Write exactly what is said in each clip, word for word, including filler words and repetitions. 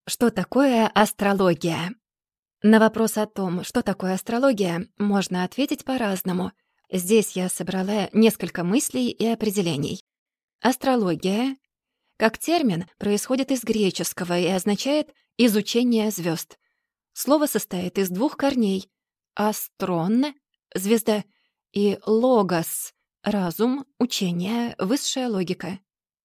Что такое астрология? На вопрос о том, что такое астрология, можно ответить по-разному. Здесь я собрала несколько мыслей и определений. Астрология, как термин, происходит из греческого и означает «изучение звезд». Слово состоит из двух корней — «астрон» — «звезда» и «логос» — «разум», «учение», «высшая логика».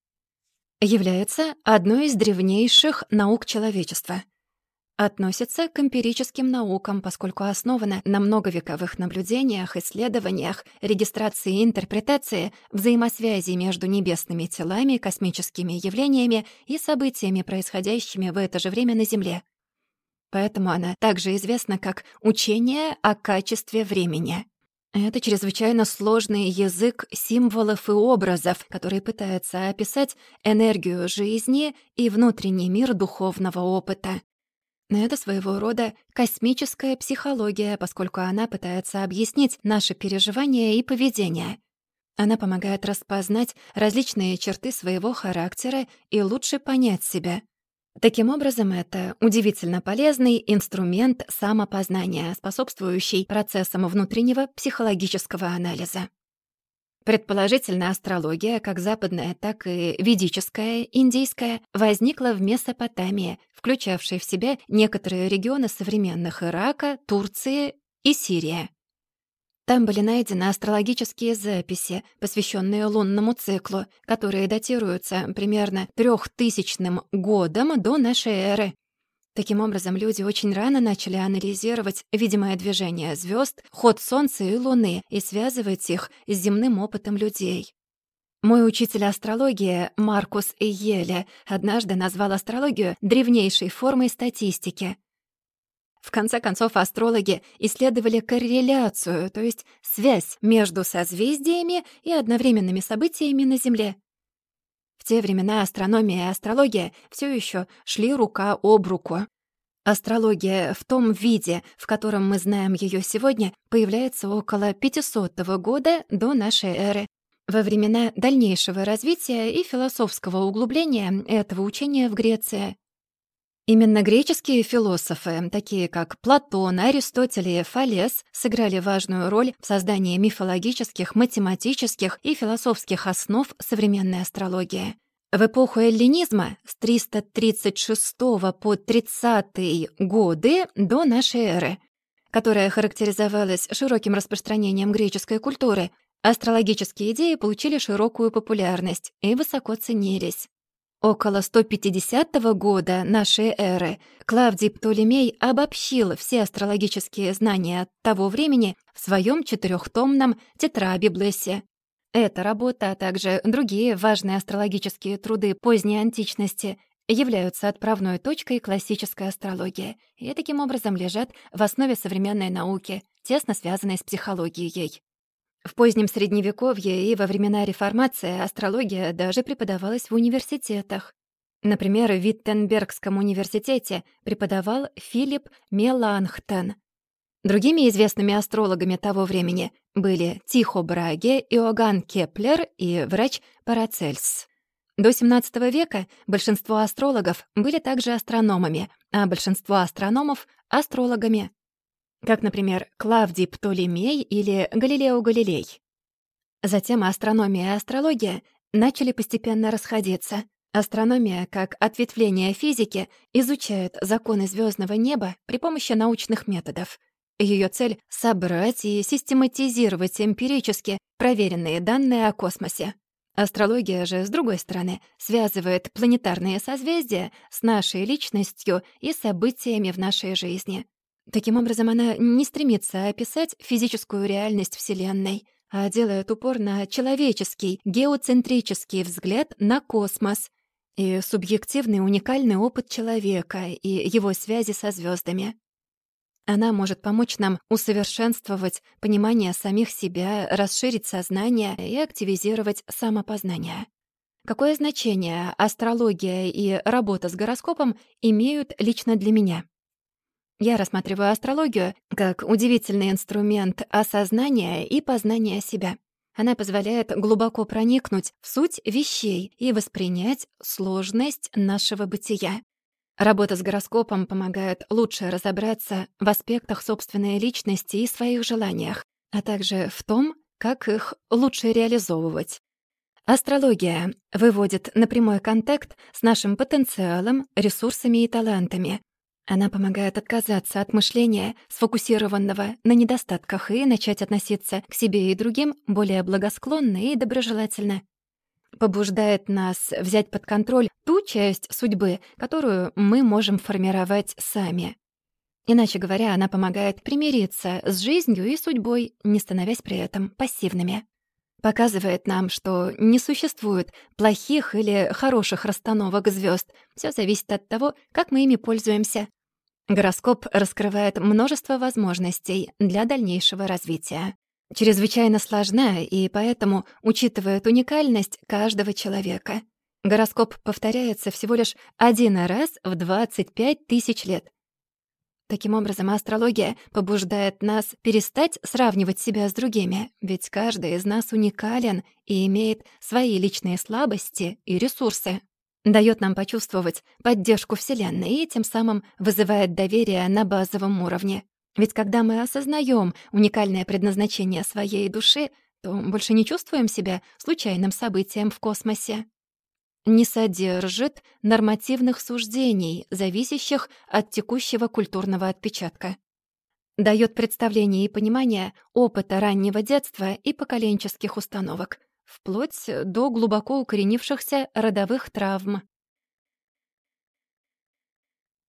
Является одной из древнейших наук человечества. Относится к эмпирическим наукам, поскольку основана на многовековых наблюдениях, исследованиях, регистрации и интерпретации взаимосвязи между небесными телами, космическими явлениями и событиями, происходящими в это же время на Земле. Поэтому она также известна как «учение о качестве времени». Это чрезвычайно сложный язык символов и образов, который пытается описать энергию жизни и внутренний мир духовного опыта. Это своего рода космическая психология, поскольку она пытается объяснить наши переживания и поведение. Она помогает распознать различные черты своего характера и лучше понять себя. Таким образом, это удивительно полезный инструмент самопознания, способствующий процессам внутреннего психологического анализа. Предположительно, астрология, как западная, так и ведическая, индийская, возникла в Месопотамии, включавшей в себя некоторые регионы современных Ирака, Турции и Сирии. Там были найдены астрологические записи, посвященные лунному циклу, которые датируются примерно трехтысячным годом до нашей эры. Таким образом, люди очень рано начали анализировать видимое движение звезд, ход Солнца и Луны и связывать их с земным опытом людей. Мой учитель астрологии Маркус Эйеле однажды назвал астрологию древнейшей формой статистики. В конце концов, астрологи исследовали корреляцию, то есть связь между созвездиями и одновременными событиями на Земле. В те времена астрономия и астрология все еще шли рука об руку. Астрология в том виде, в котором мы знаем ее сегодня, появляется около пятисотого года до нашей эры, во времена дальнейшего развития и философского углубления этого учения в Греции. Именно греческие философы, такие как Платон, Аристотель и Фалес, сыграли важную роль в создании мифологических, математических и философских основ современной астрологии. В эпоху эллинизма с триста тридцать шестого по тридцатые годы до нашей эры, которая характеризовалась широким распространением греческой культуры, астрологические идеи получили широкую популярность и высоко ценились. Около сто пятидесятого года нашей эры Клавдий Птолемей обобщил все астрологические знания того времени в своем четырехтомном «Тетрабиблесе». Эта работа, а также другие важные астрологические труды поздней античности являются отправной точкой классической астрологии и таким образом лежат в основе современной науки, тесно связанной с психологией. В позднем Средневековье и во времена Реформации астрология даже преподавалась в университетах. Например, в Виттенбергском университете преподавал Филипп Меланхтон. Другими известными астрологами того времени были Тихо Браге, Иоганн Кеплер и врач Парацельс. До семнадцатого века большинство астрологов были также астрономами, а большинство астрономов — астрологами, как, например, Клавдий Птолемей или Галилео Галилей. Затем астрономия и астрология начали постепенно расходиться. Астрономия, как ответвление физики, изучает законы звездного неба при помощи научных методов. Ее цель — собрать и систематизировать эмпирически проверенные данные о космосе. Астрология же, с другой стороны, связывает планетарные созвездия с нашей личностью и событиями в нашей жизни. Таким образом, она не стремится описать физическую реальность Вселенной, а делает упор на человеческий, геоцентрический взгляд на космос и субъективный уникальный опыт человека и его связи со звездами. Она может помочь нам усовершенствовать понимание самих себя, расширить сознание и активизировать самопознание. Какое значение астрология и работа с гороскопом имеют лично для меня? Я рассматриваю астрологию как удивительный инструмент осознания и познания себя. Она позволяет глубоко проникнуть в суть вещей и воспринять сложность нашего бытия. Работа с гороскопом помогает лучше разобраться в аспектах собственной личности и своих желаниях, а также в том, как их лучше реализовывать. Астрология выводит на прямой контакт с нашим потенциалом, ресурсами и талантами. Она помогает отказаться от мышления, сфокусированного на недостатках, и начать относиться к себе и другим более благосклонно и доброжелательно. Побуждает нас взять под контроль ту часть судьбы, которую мы можем формировать сами. Иначе говоря, она помогает примириться с жизнью и судьбой, не становясь при этом пассивными. Показывает нам, что не существует плохих или хороших расстановок звезд. Все зависит от того, как мы ими пользуемся. Гороскоп раскрывает множество возможностей для дальнейшего развития. Чрезвычайно сложна и поэтому учитывает уникальность каждого человека. Гороскоп повторяется всего лишь один раз в двадцать пять тысяч лет. Таким образом, астрология побуждает нас перестать сравнивать себя с другими, ведь каждый из нас уникален и имеет свои личные слабости и ресурсы. Даёт нам почувствовать поддержку Вселенной и тем самым вызывает доверие на базовом уровне. Ведь когда мы осознаем уникальное предназначение своей души, то больше не чувствуем себя случайным событием в космосе. Не содержит нормативных суждений, зависящих от текущего культурного отпечатка. Дает представление и понимание опыта раннего детства и поколенческих установок, вплоть до глубоко укоренившихся родовых травм.